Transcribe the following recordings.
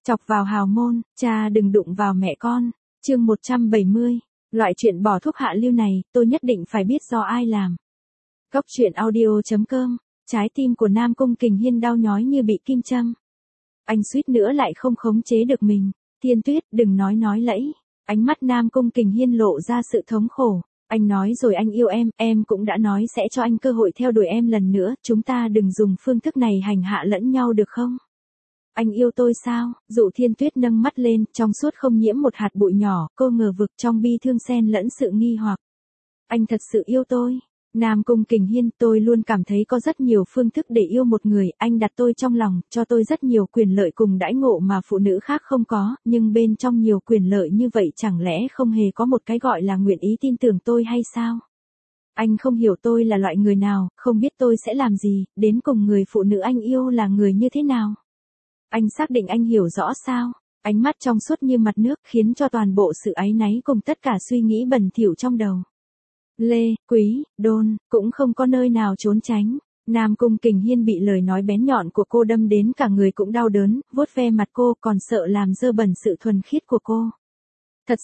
Chọc vào hào môn, cha đừng đụng vào mẹ con. Chương 170. Loại chuyện bỏ thuốc hạ lưu này, tôi nhất định phải biết do ai làm. Cốc truyện audio.com. Trái tim của Nam Cung Kình Hiên đau nhói như bị kim châm. Anh suýt nữa lại không khống chế được mình. Thiên Tuyết, đừng nói lẫy. Ánh mắt Nam Cung Kình Hiên lộ ra sự thống khổ. Anh nói rồi anh yêu em cũng đã nói sẽ cho anh cơ hội theo đuổi em lần nữa, chúng ta đừng dùng phương thức này hành hạ lẫn nhau được không? Anh yêu tôi sao? Dụ Thiên Tuyết nâng mắt lên, trong suốt không nhiễm một hạt bụi nhỏ, cô ngờ vực trong bi thương xen lẫn sự nghi hoặc. Anh thật sự yêu tôi. Nam Cung Kình Hiên, tôi luôn cảm thấy có rất nhiều phương thức để yêu một người, anh đặt tôi trong lòng, cho tôi rất nhiều quyền lợi cùng đãi ngộ mà phụ nữ khác không có, nhưng bên trong nhiều quyền lợi như vậy chẳng lẽ không hề có một cái gọi là nguyện ý tin tưởng tôi hay sao? Anh không hiểu tôi là loại người nào, không biết tôi sẽ làm gì, đến cùng người phụ nữ anh yêu là người như thế nào? Anh xác định anh hiểu rõ sao? Ánh mắt trong suốt như mặt nước khiến cho toàn bộ sự áy náy cùng tất cả suy nghĩ bẩn thỉu trong đầu. Lê, Quý, Đôn, cũng không có nơi nào trốn tránh. Nam Cung Kình Hiên bị lời nói bén nhọn của cô đâm đến cả người cũng đau đớn, vuốt ve mặt cô còn sợ làm dơ bẩn sự thuần khiết của cô. Thật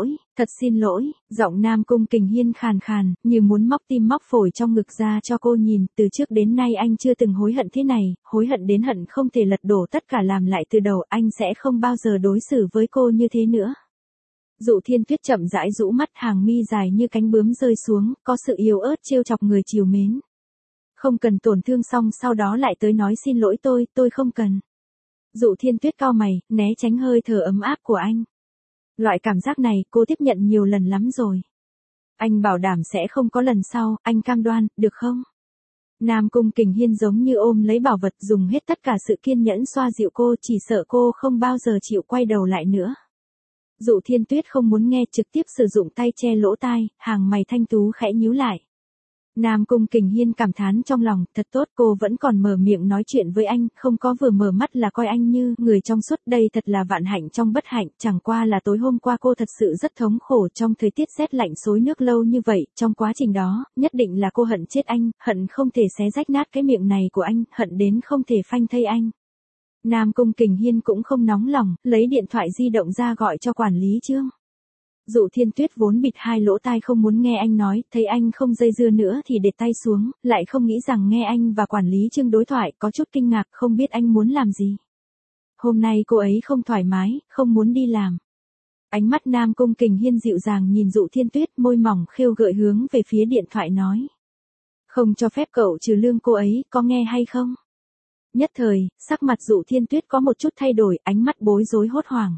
xin lỗi, giọng Nam Cung Kình Hiên khàn khàn, như muốn móc tim móc phổi trong ngực ra cho cô nhìn, từ trước đến nay anh chưa từng hối hận thế này, hối hận đến hận không thể lật đổ tất cả làm lại từ đầu, anh sẽ không bao giờ đối xử với cô như thế nữa. Dụ Thiên Tuyết chậm rãi rũ mắt, hàng mi dài như cánh bướm rơi xuống, có sự yếu ớt trêu chọc người trìu mến. Không cần tổn thương xong sau đó lại tới nói xin lỗi tôi không cần. Dụ Thiên Tuyết cau mày, né tránh hơi thở ấm áp của anh. Loại cảm giác này cô tiếp nhận nhiều lần lắm rồi. Anh bảo đảm sẽ không có lần sau, anh cam đoan, được không? Nam Cung Kình Hiên giống như ôm lấy bảo vật, dùng hết tất cả sự kiên nhẫn xoa dịu cô, chỉ sợ cô không bao giờ chịu quay đầu lại nữa. Dụ Thiên Tuyết không muốn nghe, trực tiếp sử dụng tay che lỗ tai, hàng mày thanh tú khẽ nhíu lại. Nam Cung Kình Hiên cảm thán trong lòng, thật tốt cô vẫn còn mở miệng nói chuyện với anh, không có vừa mở mắt là coi anh như người trong suốt, đây thật là vạn hạnh trong bất hạnh, chẳng qua là tối hôm qua cô thật sự rất thống khổ trong thời tiết rét lạnh xối nước lâu như vậy, trong quá trình đó, nhất định là cô hận chết anh, hận không thể xé rách nát cái miệng này của anh, hận đến không thể phanh thây anh. Nam Cung Kình Hiên cũng không nóng lòng, lấy điện thoại di động ra gọi cho quản lý Trương. Dụ Thiên Tuyết vốn bịt hai lỗ tai không muốn nghe anh nói, thấy anh không dây dưa nữa thì để tay xuống, lại không nghĩ rằng nghe anh và quản lý Trương đối thoại, có chút kinh ngạc, không biết anh muốn làm gì. Hôm nay cô ấy không thoải mái, không muốn đi làm. Ánh mắt Nam Cung Kình Hiên dịu dàng nhìn Dụ Thiên Tuyết, môi mỏng khêu gợi hướng về phía điện thoại nói. Không cho phép cậu trừ lương cô ấy, có nghe hay không? Nhất thời, sắc mặt Dụ Thiên Tuyết có một chút thay đổi, ánh mắt bối rối hốt hoảng.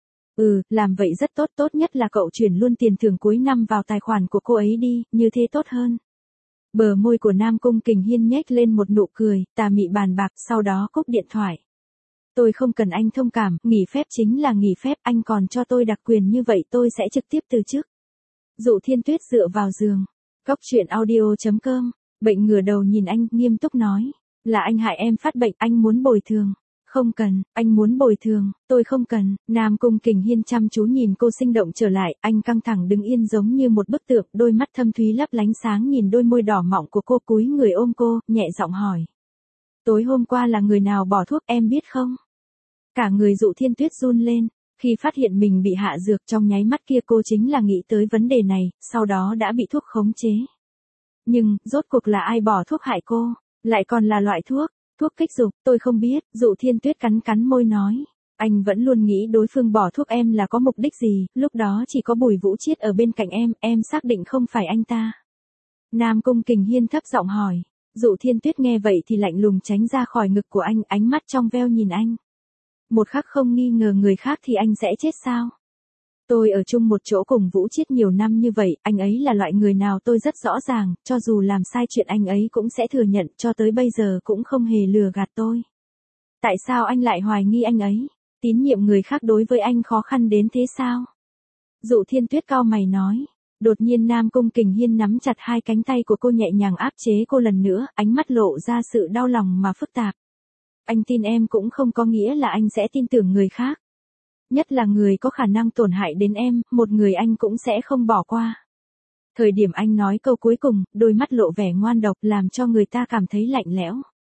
Làm vậy rất tốt, tốt nhất là cậu chuyển luôn tiền thưởng cuối năm vào tài khoản của cô ấy đi, như thế tốt hơn. Bờ môi của Nam Cung Kình Hiên nhếch lên một nụ cười, tà mị bàn bạc, sau đó cúp điện thoại. Tôi không cần anh thông cảm, nghỉ phép chính là nghỉ phép, anh còn cho tôi đặc quyền như vậy tôi sẽ trực tiếp từ chức. Dụ Thiên Tuyết dựa vào giường. Cốc truyện audio.com. Bệnh ngửa đầu nhìn anh, nghiêm túc nói. Là anh hại em phát bệnh, anh muốn bồi thường. Không cần, anh muốn bồi thường, tôi không cần. Nam Cung Kình Hiên chăm chú nhìn cô sinh động trở lại, anh căng thẳng đứng yên giống như một bức tượng, đôi mắt thâm thúy lấp lánh sáng nhìn đôi môi đỏ mọng của cô, cúi người ôm cô, nhẹ giọng hỏi. Tối hôm qua là người nào bỏ thuốc em biết không? Cả người Dụ Thiên Tuyết run lên, khi phát hiện mình bị hạ dược trong nháy mắt kia cô chính là nghĩ tới vấn đề này, sau đó đã bị thuốc khống chế. Nhưng, rốt cuộc là ai bỏ thuốc hại cô, lại còn là loại thuốc kích dục, tôi không biết, Dụ Thiên Tuyết cắn môi nói. Anh vẫn luôn nghĩ đối phương bỏ thuốc em là có mục đích gì, lúc đó chỉ có Bùi Vũ Chiết ở bên cạnh em xác định không phải anh ta. Nam Cung Kình Hiên thấp giọng hỏi. Dụ Thiên Tuyết nghe vậy thì lạnh lùng tránh ra khỏi ngực của anh, ánh mắt trong veo nhìn anh. Một khắc không nghi ngờ người khác thì anh sẽ chết sao? Tôi ở chung một chỗ cùng Vũ Chiết nhiều năm như vậy, anh ấy là loại người nào tôi rất rõ ràng, cho dù làm sai chuyện anh ấy cũng sẽ thừa nhận, cho tới bây giờ cũng không hề lừa gạt tôi. Tại sao anh lại hoài nghi anh ấy? Tín nhiệm người khác đối với anh khó khăn đến thế sao? Dụ Thiên Tuyết cau mày nói. Đột nhiên Nam Cung Kình Hiên nắm chặt hai cánh tay của cô nhẹ nhàng áp chế cô lần nữa, ánh mắt lộ ra sự đau lòng mà phức tạp. Anh tin em cũng không có nghĩa là anh sẽ tin tưởng người khác. Nhất là người có khả năng tổn hại đến em, một người anh cũng sẽ không bỏ qua. Thời điểm anh nói câu cuối cùng, đôi mắt lộ vẻ ngoan độc làm cho người ta cảm thấy lạnh lẽo.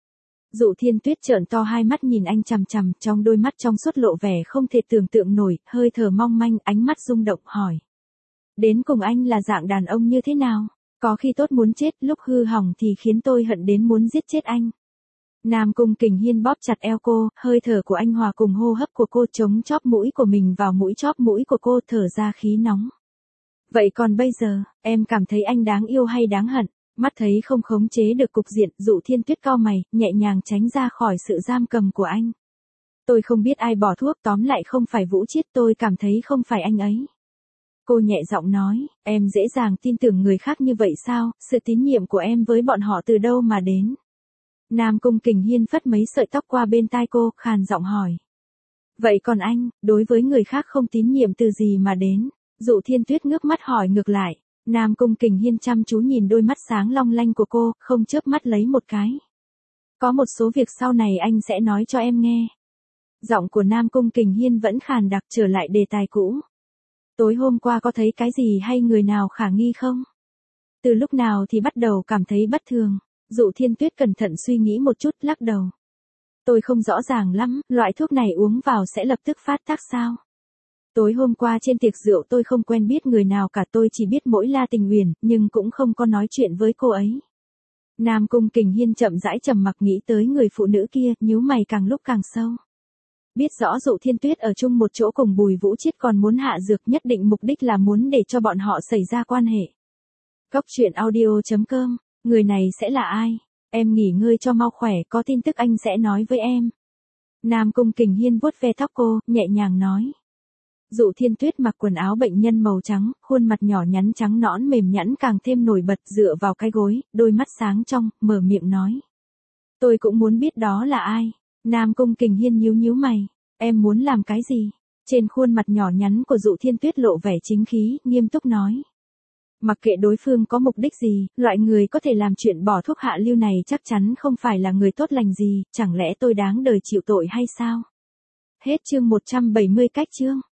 Dụ Thiên Tuyết trợn to hai mắt nhìn anh chằm chằm, trong đôi mắt trong suốt lộ vẻ không thể tưởng tượng nổi, hơi thở mong manh, ánh mắt rung động hỏi. Đến cùng anh là dạng đàn ông như thế nào? Có khi tốt muốn chết, lúc hư hỏng thì khiến tôi hận đến muốn giết chết anh. Nam Cung Kình Hiên bóp chặt eo cô, hơi thở của anh hòa cùng hô hấp của cô chống chóp mũi của mình vào mũi chóp mũi của cô, thở ra khí nóng. Vậy còn bây giờ, em cảm thấy anh đáng yêu hay đáng hận? Mắt thấy không khống chế được cục diện, Dụ Thiên Tuyết cau mày, nhẹ nhàng tránh ra khỏi sự giam cầm của anh. Tôi không biết ai bỏ thuốc, tóm lại không phải Vũ Chiết, tôi cảm thấy không phải anh ấy. Cô nhẹ giọng nói, em dễ dàng tin tưởng người khác như vậy sao, sự tín nhiệm của em với bọn họ từ đâu mà đến? Nam Cung Kình Hiên phất mấy sợi tóc qua bên tai cô, khàn giọng hỏi. Vậy còn anh, đối với người khác không tín nhiệm từ gì mà đến? Dụ Thiên Tuyết ngước mắt hỏi ngược lại. Nam Cung Kình Hiên chăm chú nhìn đôi mắt sáng long lanh của cô, không chớp mắt lấy một cái. Có một số việc sau này anh sẽ nói cho em nghe. Giọng của Nam Cung Kình Hiên vẫn khàn đặc, trở lại đề tài cũ. Tối hôm qua có thấy cái gì hay người nào khả nghi không? Từ lúc nào thì bắt đầu cảm thấy bất thường? Dụ Thiên Tuyết cẩn thận suy nghĩ một chút, lắc đầu. Tôi không rõ ràng lắm, loại thuốc này uống vào sẽ lập tức phát tác sao? Tối hôm qua trên tiệc rượu tôi không quen biết người nào cả, tôi chỉ biết mỗi La Tình Uyển, nhưng cũng không có nói chuyện với cô ấy. Nam Cung Kình Hiên chậm rãi trầm mặc nghĩ tới người phụ nữ kia, nhíu mày càng lúc càng sâu. Biết rõ Dụ Thiên Tuyết ở chung một chỗ cùng Bùi Vũ Chiết còn muốn hạ dược, nhất định mục đích là muốn để cho bọn họ xảy ra quan hệ. Cốc truyện audio.com, người này sẽ là ai? Em nghỉ ngơi cho mau khỏe, có tin tức anh sẽ nói với em. Nam Cung Kình Hiên vuốt ve tóc cô, nhẹ nhàng nói. Dụ Thiên Tuyết mặc quần áo bệnh nhân màu trắng, khuôn mặt nhỏ nhắn trắng nõn mềm nhẵn càng thêm nổi bật, dựa vào cái gối, đôi mắt sáng trong, mở miệng nói. Tôi cũng muốn biết đó là ai. Nam Cung Kình Hiên nhíu nhíu mày. Em muốn làm cái gì? Trên khuôn mặt nhỏ nhắn của Dụ Thiên Tuyết lộ vẻ chính khí, nghiêm túc nói. Mặc kệ đối phương có mục đích gì, loại người có thể làm chuyện bỏ thuốc hạ lưu này chắc chắn không phải là người tốt lành gì, chẳng lẽ tôi đáng đời chịu tội hay sao? Hết chương 170 cách chương.